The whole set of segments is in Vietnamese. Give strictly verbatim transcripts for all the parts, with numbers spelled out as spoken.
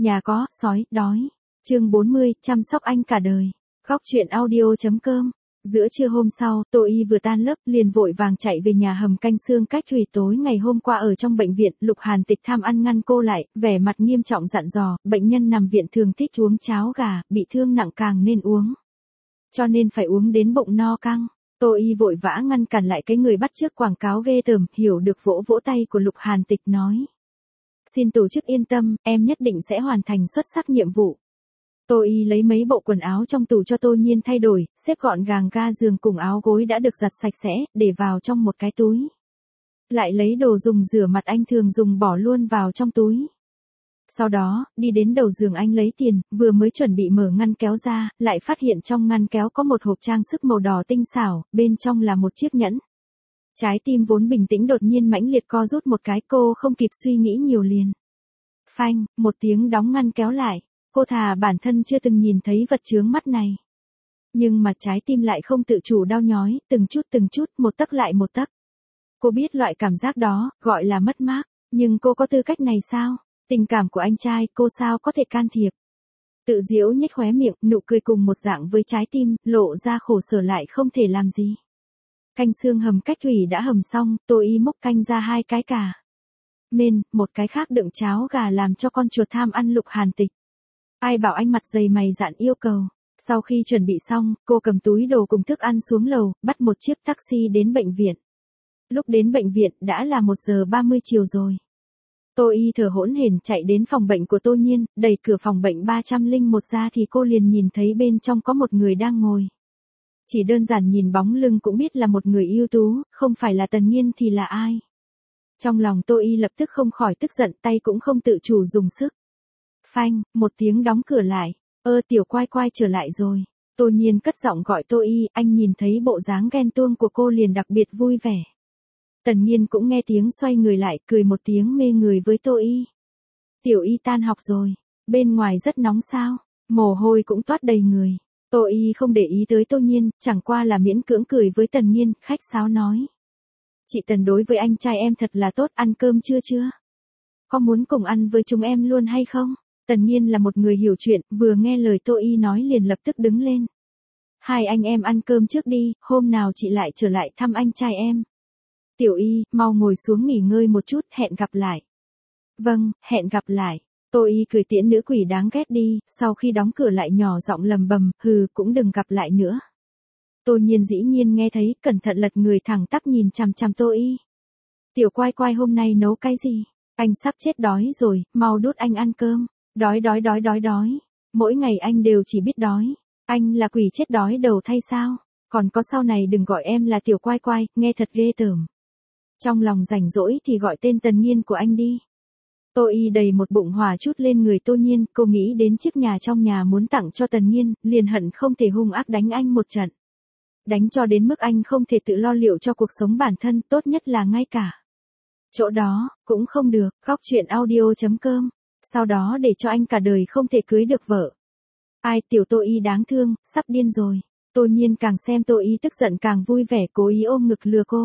Nhà có, sói, đói. Chương bốn mươi, chăm sóc anh cả đời. Góc truyện audio.com. Giữa trưa hôm sau, Tô Y vừa tan lớp, liền vội vàng chạy về nhà hầm canh xương cách thủy tối ngày hôm qua ở trong bệnh viện. Lục Hàn Tịch tham ăn ngăn cô lại, vẻ mặt nghiêm trọng dặn dò, bệnh nhân nằm viện thường thích uống cháo gà, bị thương nặng càng nên uống. Cho nên phải uống đến bụng no căng. Tô Y vội vã ngăn cản lại cái người bắt chước quảng cáo ghê tởm, hiểu được vỗ vỗ tay của Lục Hàn Tịch nói. Xin tổ chức yên tâm, em nhất định sẽ hoàn thành xuất sắc nhiệm vụ. Tô Y lấy mấy bộ quần áo trong tủ cho Tô Nhiên thay đổi, xếp gọn gàng ga giường cùng áo gối đã được giặt sạch sẽ, để vào trong một cái túi. Lại lấy đồ dùng rửa mặt anh thường dùng bỏ luôn vào trong túi. Sau đó, đi đến đầu giường anh lấy tiền, vừa mới chuẩn bị mở ngăn kéo ra, lại phát hiện trong ngăn kéo có một hộp trang sức màu đỏ tinh xảo, bên trong là một chiếc nhẫn. Trái tim vốn bình tĩnh đột nhiên mãnh liệt co rút một cái, cô không kịp suy nghĩ nhiều liền. Phanh, một tiếng đóng ngăn kéo lại. Cô thà bản thân chưa từng nhìn thấy vật chướng mắt này. Nhưng mà trái tim lại không tự chủ đau nhói, từng chút từng chút, một tấc lại một tấc. Cô biết loại cảm giác đó, gọi là mất mát, nhưng cô có tư cách này sao? Tình cảm của anh trai, cô sao có thể can thiệp? Tự giễu nhếch khóe miệng, nụ cười cùng một dạng với trái tim, lộ ra khổ sở lại không thể làm gì. Canh xương hầm cách thủy đã hầm xong, Tô Y múc canh ra hai cái cà mên, một cái khác đựng cháo gà làm cho con chuột tham ăn. Lục Hàn Tịch. Ai bảo anh mặt dày mày dạn yêu cầu. Sau khi chuẩn bị xong, cô cầm túi đồ cùng thức ăn xuống lầu, bắt một chiếc taxi đến bệnh viện. Lúc đến bệnh viện đã là một giờ ba mươi chiều rồi. Tô Y thở hổn hển chạy đến phòng bệnh của Tô Nhiên, đẩy cửa phòng bệnh ba không một ra thì cô liền nhìn thấy bên trong có một người đang ngồi. Chỉ đơn giản nhìn bóng lưng cũng biết là một người ưu tú, không phải là Tần Nhiên thì là ai. Trong lòng Tô Y lập tức không khỏi tức giận, tay cũng không tự chủ dùng sức. Phanh, một tiếng đóng cửa lại. Ơ tiểu quai quai trở lại rồi. Tô Nhiên cất giọng gọi Tô Y, anh nhìn thấy bộ dáng ghen tuông của cô liền đặc biệt vui vẻ. Tần Nhiên cũng nghe tiếng xoay người lại, cười một tiếng mê người với Tô Y. Tiểu Y tan học rồi, bên ngoài rất nóng sao, mồ hôi cũng toát đầy người. Tô Y không để ý tới Tô Nhiên, chẳng qua là miễn cưỡng cười với Tần Nhiên, khách sáo nói. Chị Tần đối với anh trai em thật là tốt, ăn cơm chưa chưa? Có muốn cùng ăn với chúng em luôn hay không? Tần Nhiên là một người hiểu chuyện, vừa nghe lời Tô Y nói liền lập tức đứng lên. Hai anh em ăn cơm trước đi, hôm nào chị lại trở lại thăm anh trai em. Tiểu Y, mau ngồi xuống nghỉ ngơi một chút, hẹn gặp lại. Vâng, hẹn gặp lại. Tô Y cười tiễn nữ quỷ đáng ghét đi, sau khi đóng cửa lại nhỏ giọng lầm bầm, hừ, cũng đừng gặp lại nữa. Tô Nhiên dĩ nhiên nghe thấy, cẩn thận lật người thẳng tắp nhìn chằm chằm Tô Y. Tiểu quai quai hôm nay nấu cái gì? Anh sắp chết đói rồi, mau đút anh ăn cơm. Đói đói đói đói đói. Mỗi ngày anh đều chỉ biết đói. Anh là quỷ chết đói đầu thay sao? Còn có sau này đừng gọi em là tiểu quai quai, nghe thật ghê tởm. Trong lòng rảnh rỗi thì gọi tên Tần Nhiên của anh đi. Tô Y đầy một bụng hỏa chút lên người Tô Nhiên, cô nghĩ đến chiếc nhà trong nhà muốn tặng cho Tần Nhiên, liền hận không thể hung ác đánh anh một trận. Đánh cho đến mức anh không thể tự lo liệu cho cuộc sống bản thân, tốt nhất là ngay cả chỗ đó, cũng không được. Góc truyện audio.com. Sau đó để cho anh cả đời không thể cưới được vợ. Ai, tiểu Tô Y đáng thương, sắp điên rồi. Tô Nhiên càng xem Tô Y tức giận càng vui vẻ, cố ý ôm ngực lừa cô.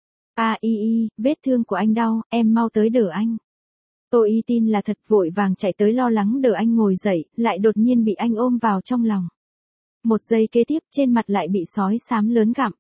À Y Y, vết thương của anh đau, em mau tới đỡ anh. Tô Y tin là thật, vội vàng chạy tới lo lắng đỡ anh ngồi dậy, lại đột nhiên bị anh ôm vào trong lòng. Một giây kế tiếp, trên mặt lại bị sói xám lớn gặm.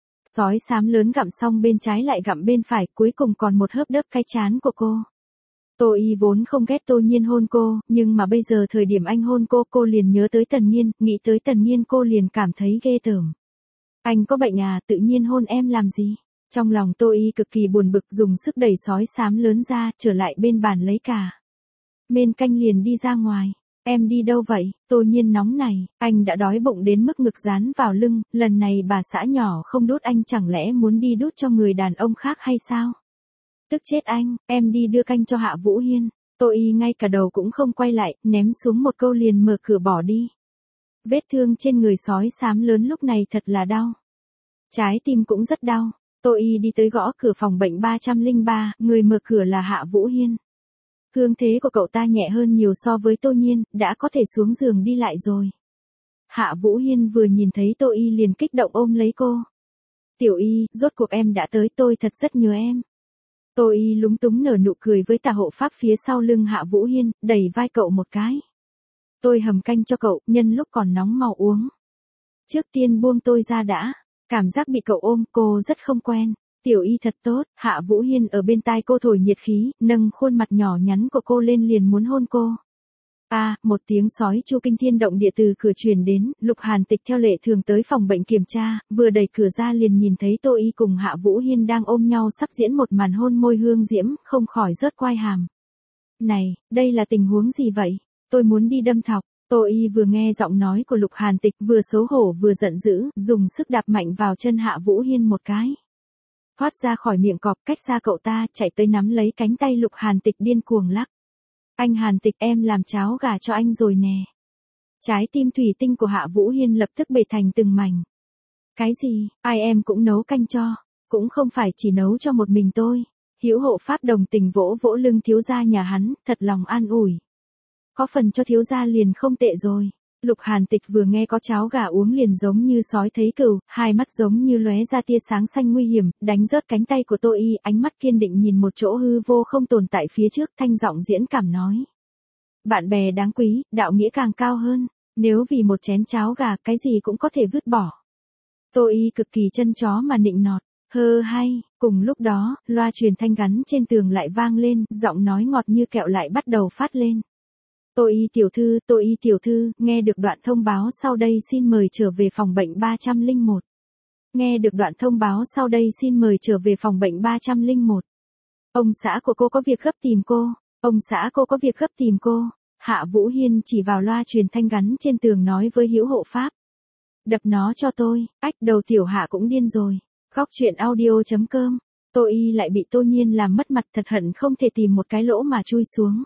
Sói xám lớn gặm xong bên trái lại gặm bên phải, cuối cùng còn một hớp đớp cái trán của cô. Tô Y vốn không ghét Tô Nhiên hôn cô, nhưng mà bây giờ thời điểm anh hôn cô, cô liền nhớ tới Tần Nhiên, nghĩ tới Tần Nhiên cô liền cảm thấy ghê tởm. Anh có bệnh à, tự nhiên hôn em làm gì? Trong lòng Tô Y cực kỳ buồn bực, dùng sức đẩy sói xám lớn ra, trở lại bên bàn lấy cà mên canh liền đi ra ngoài. Em đi đâu vậy? Tô Nhiên nóng này, anh đã đói bụng đến mức ngực dán vào lưng, lần này bà xã nhỏ không đút anh chẳng lẽ muốn đi đút cho người đàn ông khác hay sao? Tức chết anh, em đi đưa canh cho Hạ Vũ Hiên. Tô Y ngay cả đầu cũng không quay lại, ném xuống một câu liền mở cửa bỏ đi. Vết thương trên người sói xám lớn lúc này thật là đau. Trái tim cũng rất đau. Tô Y đi tới gõ cửa phòng bệnh ba không ba, người mở cửa là Hạ Vũ Hiên. Thương thế của cậu ta nhẹ hơn nhiều so với Tô Nhiên, đã có thể xuống giường đi lại rồi. Hạ Vũ Hiên vừa nhìn thấy Tô Y liền kích động ôm lấy cô. Tiểu Y, rốt cuộc em đã tới, tôi thật rất nhớ em. Tô Y lúng túng nở nụ cười với tà hộ pháp phía sau lưng Hạ Vũ Hiên, đẩy vai cậu một cái. Tôi hầm canh cho cậu, nhân lúc còn nóng mau uống. Trước tiên buông tôi ra đã. Cảm giác bị cậu ôm cô rất không quen. Tiểu Y thật tốt, Hạ Vũ Hiên ở bên tai cô thổi nhiệt khí, nâng khuôn mặt nhỏ nhắn của cô lên liền muốn hôn cô. À, một tiếng sói chu kinh thiên động địa từ cửa truyền đến, Lục Hàn Tịch theo lệ thường tới phòng bệnh kiểm tra, vừa đẩy cửa ra liền nhìn thấy Tô Y cùng Hạ Vũ Hiên đang ôm nhau sắp diễn một màn hôn môi hương diễm, không khỏi rớt quai hàm. Này, đây là tình huống gì vậy? Tôi muốn đi đâm thọc. Tô Y vừa nghe giọng nói của Lục Hàn Tịch vừa xấu hổ vừa giận dữ, dùng sức đạp mạnh vào chân Hạ Vũ Hiên một cái. Thoát ra khỏi miệng cọp, cách xa cậu ta, chạy tới nắm lấy cánh tay Lục Hàn Tịch điên cuồng lắc. Anh Hàn Tịch, em làm cháo gà cho anh rồi nè. Trái tim thủy tinh của Hạ Vũ Hiên lập tức bể thành từng mảnh. Cái gì, ai em cũng nấu canh cho, cũng không phải chỉ nấu cho một mình tôi. Hữu hộ pháp đồng tình vỗ vỗ lưng thiếu gia nhà hắn, thật lòng an ủi. Có phần cho thiếu gia liền không tệ rồi. Lục Hàn Tịch vừa nghe có cháo gà uống liền giống như sói thấy cừu, hai mắt giống như lóe ra tia sáng xanh nguy hiểm, đánh rớt cánh tay của Tô Y, ánh mắt kiên định nhìn một chỗ hư vô không tồn tại phía trước, thanh giọng diễn cảm nói. Bạn bè đáng quý, đạo nghĩa càng cao hơn, nếu vì một chén cháo gà cái gì cũng có thể vứt bỏ. Tô Y cực kỳ chân chó mà nịnh nọt, hơ hay, cùng lúc đó, loa truyền thanh gắn trên tường lại vang lên, giọng nói ngọt như kẹo lại bắt đầu phát lên. Tô Y tiểu thư, Tô Y tiểu thư, nghe được đoạn thông báo sau đây xin mời trở về phòng bệnh ba trăm lẻ một. Nghe được đoạn thông báo sau đây xin mời trở về phòng bệnh ba trăm lẻ một. Ông xã của cô có việc gấp tìm cô, ông xã cô có việc gấp tìm cô. Hạ Vũ Hiên chỉ vào loa truyền thanh gắn trên tường nói với Hữu hộ pháp. Đập nó cho tôi, ách đầu tiểu Hạ cũng điên rồi. Góc truyện audio chấm com. Tô Y lại bị Tô Nhiên làm mất mặt thật hận không thể tìm một cái lỗ mà chui xuống.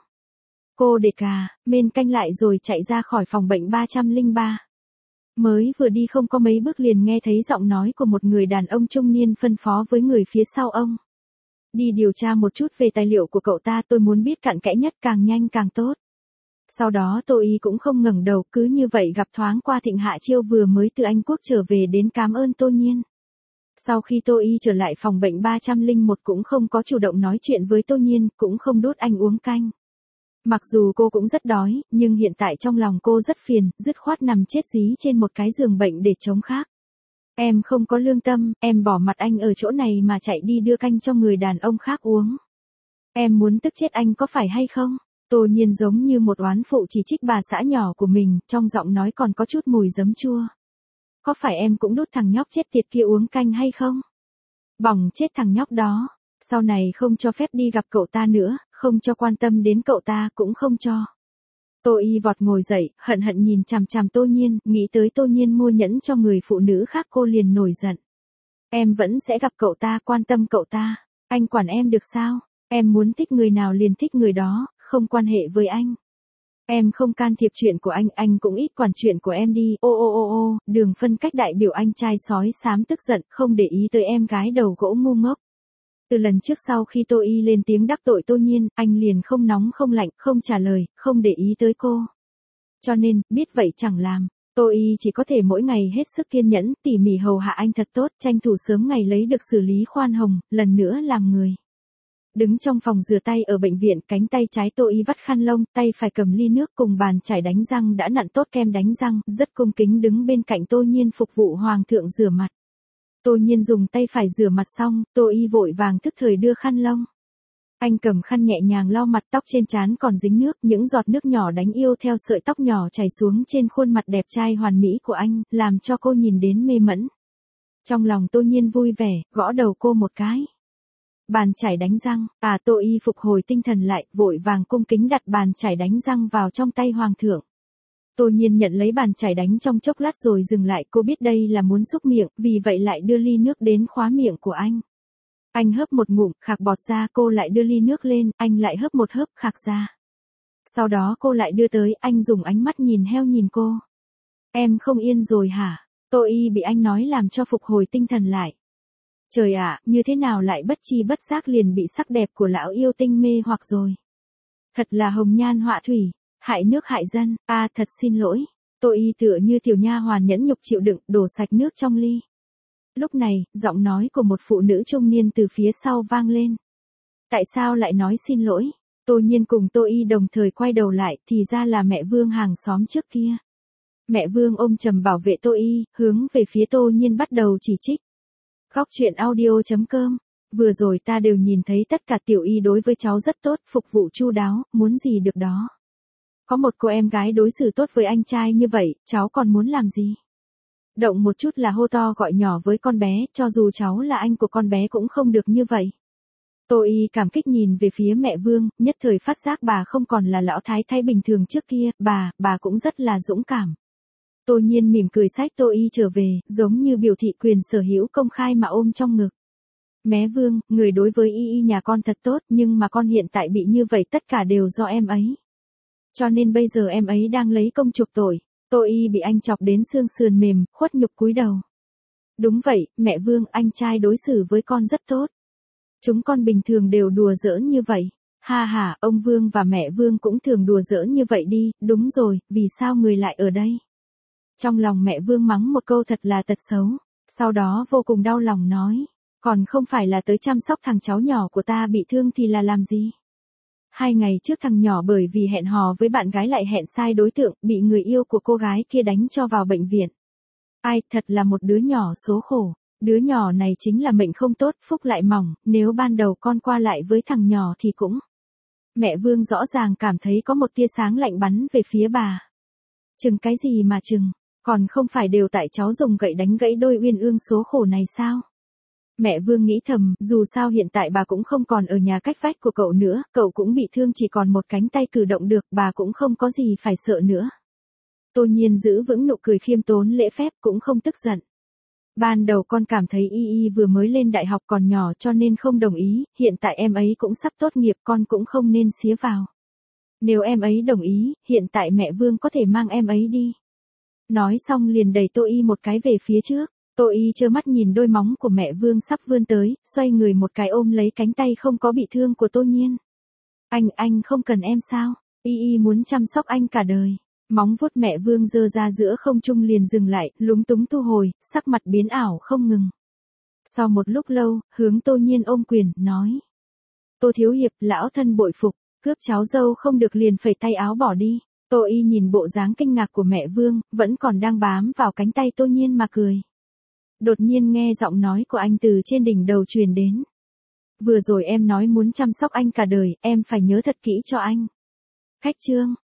Cô để cà, mên canh lại rồi chạy ra khỏi phòng bệnh ba trăm lẻ ba. Mới vừa đi không có mấy bước liền nghe thấy giọng nói của một người đàn ông trung niên phân phó với người phía sau ông. Đi điều tra một chút về tài liệu của cậu ta, tôi muốn biết cặn kẽ nhất, càng nhanh càng tốt. Sau đó Tô Y cũng không ngẩng đầu, cứ như vậy gặp thoáng qua Thịnh Hạ Chiêu vừa mới từ Anh Quốc trở về đến cảm ơn Tô Nhiên. Sau khi Tô Y trở lại phòng bệnh ba trăm lẻ một cũng không có chủ động nói chuyện với Tô Nhiên, cũng không đút anh uống canh. Mặc dù cô cũng rất đói, nhưng hiện tại trong lòng cô rất phiền, dứt khoát nằm chết dí trên một cái giường bệnh để chống khác. Em không có lương tâm, em bỏ mặt anh ở chỗ này mà chạy đi đưa canh cho người đàn ông khác uống. Em muốn tức chết anh có phải hay không? Tô Nhiên giống như một oán phụ chỉ trích bà xã nhỏ của mình, trong giọng nói còn có chút mùi giấm chua. Có phải em cũng đút thằng nhóc chết tiệt kia uống canh hay không? Bỏng chết thằng nhóc đó. Sau này không cho phép đi gặp cậu ta nữa, không cho quan tâm đến cậu ta cũng không cho. Tô Y vọt ngồi dậy, hận hận nhìn chằm chằm Tô Nhiên, nghĩ tới Tô Nhiên mua nhẫn cho người phụ nữ khác cô liền nổi giận. Em vẫn sẽ gặp cậu ta, quan tâm cậu ta, anh quản em được sao? Em muốn thích người nào liền thích người đó, không quan hệ với anh. Em không can thiệp chuyện của anh, anh cũng ít quản chuyện của em đi, ô ô ô ô, Đường Phân Cách đại biểu anh trai sói xám tức giận, không để ý tới em gái đầu gỗ ngu ngốc. Từ lần trước sau khi Tô Y lên tiếng đắc tội Tô Nhiên, anh liền không nóng không lạnh, không trả lời, không để ý tới cô. Cho nên, biết vậy chẳng làm, Tô Y chỉ có thể mỗi ngày hết sức kiên nhẫn, tỉ mỉ hầu hạ anh thật tốt, tranh thủ sớm ngày lấy được xử lý khoan hồng, lần nữa làm người. Đứng trong phòng rửa tay ở bệnh viện, cánh tay trái Tô Y vắt khăn lông, tay phải cầm ly nước cùng bàn chải đánh răng đã nặn tốt kem đánh răng, rất cung kính đứng bên cạnh Tô Nhiên phục vụ hoàng thượng rửa mặt. Tô Nhiên dùng tay phải rửa mặt xong, Tô Y vội vàng thức thời đưa khăn lông. Anh cầm khăn nhẹ nhàng lau mặt, tóc trên trán còn dính nước, những giọt nước nhỏ đánh yêu theo sợi tóc nhỏ chảy xuống trên khuôn mặt đẹp trai hoàn mỹ của anh, làm cho cô nhìn đến mê mẩn. Trong lòng Tô Nhiên vui vẻ, gõ đầu cô một cái. Bàn chải đánh răng, à Tô Y phục hồi tinh thần lại, vội vàng cung kính đặt bàn chải đánh răng vào trong tay hoàng thượng. Tô Nhiên nhận lấy bàn chải đánh trong chốc lát rồi dừng lại, cô biết đây là muốn xúc miệng, vì vậy lại đưa ly nước đến khóa miệng của anh. Anh hớp một ngụm, khạc bọt ra, cô lại đưa ly nước lên, anh lại hớp một hớp, khạc ra. Sau đó cô lại đưa tới, anh dùng ánh mắt nhìn heo nhìn cô. Em không yên rồi hả? Tô Y bị anh nói làm cho phục hồi tinh thần lại. Trời ạ, như thế nào lại bất chi bất giác liền bị sắc đẹp của lão yêu tinh mê hoặc rồi. Thật là hồng nhan họa thủy. Hại nước hại dân, a à, thật xin lỗi. Tô Y tựa như tiểu nha hoàn nhẫn nhục chịu đựng, đổ sạch nước trong ly. Lúc này, giọng nói của một phụ nữ trung niên từ phía sau vang lên. Tại sao lại nói xin lỗi? Tô Nhiên cùng Tô Y đồng thời quay đầu lại, thì ra là mẹ Vương hàng xóm trước kia. Mẹ Vương ôm chầm bảo vệ Tô Y, hướng về phía Tô Nhiên bắt đầu chỉ trích. Khóc chuyện audio chấm com. Vừa rồi ta đều nhìn thấy tất cả Tiểu Y đối với cháu rất tốt, phục vụ chu đáo, muốn gì được đó. Có một cô em gái đối xử tốt với anh trai như vậy, cháu còn muốn làm gì? Động một chút là hô to gọi nhỏ với con bé, cho dù cháu là anh của con bé cũng không được như vậy. Tô Y cảm kích nhìn về phía mẹ Vương, nhất thời phát giác bà không còn là lão thái thái bình thường trước kia, bà, bà cũng rất là dũng cảm. Tô Nhiên mỉm cười xách Tô Y trở về, giống như biểu thị quyền sở hữu công khai mà ôm trong ngực. Mé Vương, người đối với Y Y nhà con thật tốt, nhưng mà con hiện tại bị như vậy tất cả đều do em ấy. Cho nên bây giờ em ấy đang lấy công chuộc tội. Tô Y bị anh chọc đến xương sườn mềm, khuất nhục cúi đầu. Đúng vậy, mẹ Vương, anh trai đối xử với con rất tốt. Chúng con bình thường đều đùa giỡn như vậy. Ha ha, ông Vương và mẹ Vương cũng thường đùa giỡn như vậy đi, đúng rồi, vì sao người lại ở đây? Trong lòng mẹ Vương mắng một câu thật là tật xấu, sau đó vô cùng đau lòng nói, còn không phải là tới chăm sóc thằng cháu nhỏ của ta bị thương thì là làm gì? Hai ngày trước thằng nhỏ bởi vì hẹn hò với bạn gái lại hẹn sai đối tượng, bị người yêu của cô gái kia đánh cho vào bệnh viện. Ai, thật là một đứa nhỏ số khổ. Đứa nhỏ này chính là mệnh không tốt, phúc lại mỏng, nếu ban đầu con qua lại với thằng nhỏ thì cũng. Mẹ Vương rõ ràng cảm thấy có một tia sáng lạnh bắn về phía bà. Chừng cái gì mà chừng, còn không phải đều tại cháu dùng gậy đánh gãy đôi uyên ương số khổ này sao? Mẹ Vương nghĩ thầm, dù sao hiện tại bà cũng không còn ở nhà cách vách của cậu nữa, cậu cũng bị thương chỉ còn một cánh tay cử động được, bà cũng không có gì phải sợ nữa. Tô Nhiên giữ vững nụ cười khiêm tốn lễ phép cũng không tức giận. Ban đầu con cảm thấy Y Y vừa mới lên đại học còn nhỏ cho nên không đồng ý, hiện tại em ấy cũng sắp tốt nghiệp con cũng không nên xía vào. Nếu em ấy đồng ý, hiện tại mẹ Vương có thể mang em ấy đi. Nói xong liền đẩy Tô Y một cái về phía trước, Tô Y trơ mắt nhìn đôi móng của mẹ Vương sắp vươn tới, xoay người một cái ôm lấy cánh tay không có bị thương của Tô Nhiên. Anh, anh không cần em sao? Y Y muốn chăm sóc anh cả đời. Móng vuốt mẹ Vương giơ ra giữa không trung liền dừng lại, lúng túng thu hồi, sắc mặt biến ảo không ngừng. Sau một lúc lâu, hướng Tô Nhiên ôm quyền, nói. Tô Thiếu Hiệp, lão thân bội phục, cướp cháu dâu không được liền phẩy tay áo bỏ đi. Tô Y nhìn bộ dáng kinh ngạc của mẹ Vương, vẫn còn đang bám vào cánh tay Tô Nhiên mà cười. Đột nhiên nghe giọng nói của anh từ trên đỉnh đầu truyền đến. Vừa rồi em nói muốn chăm sóc anh cả đời, em phải nhớ thật kỹ cho anh. Khách trương.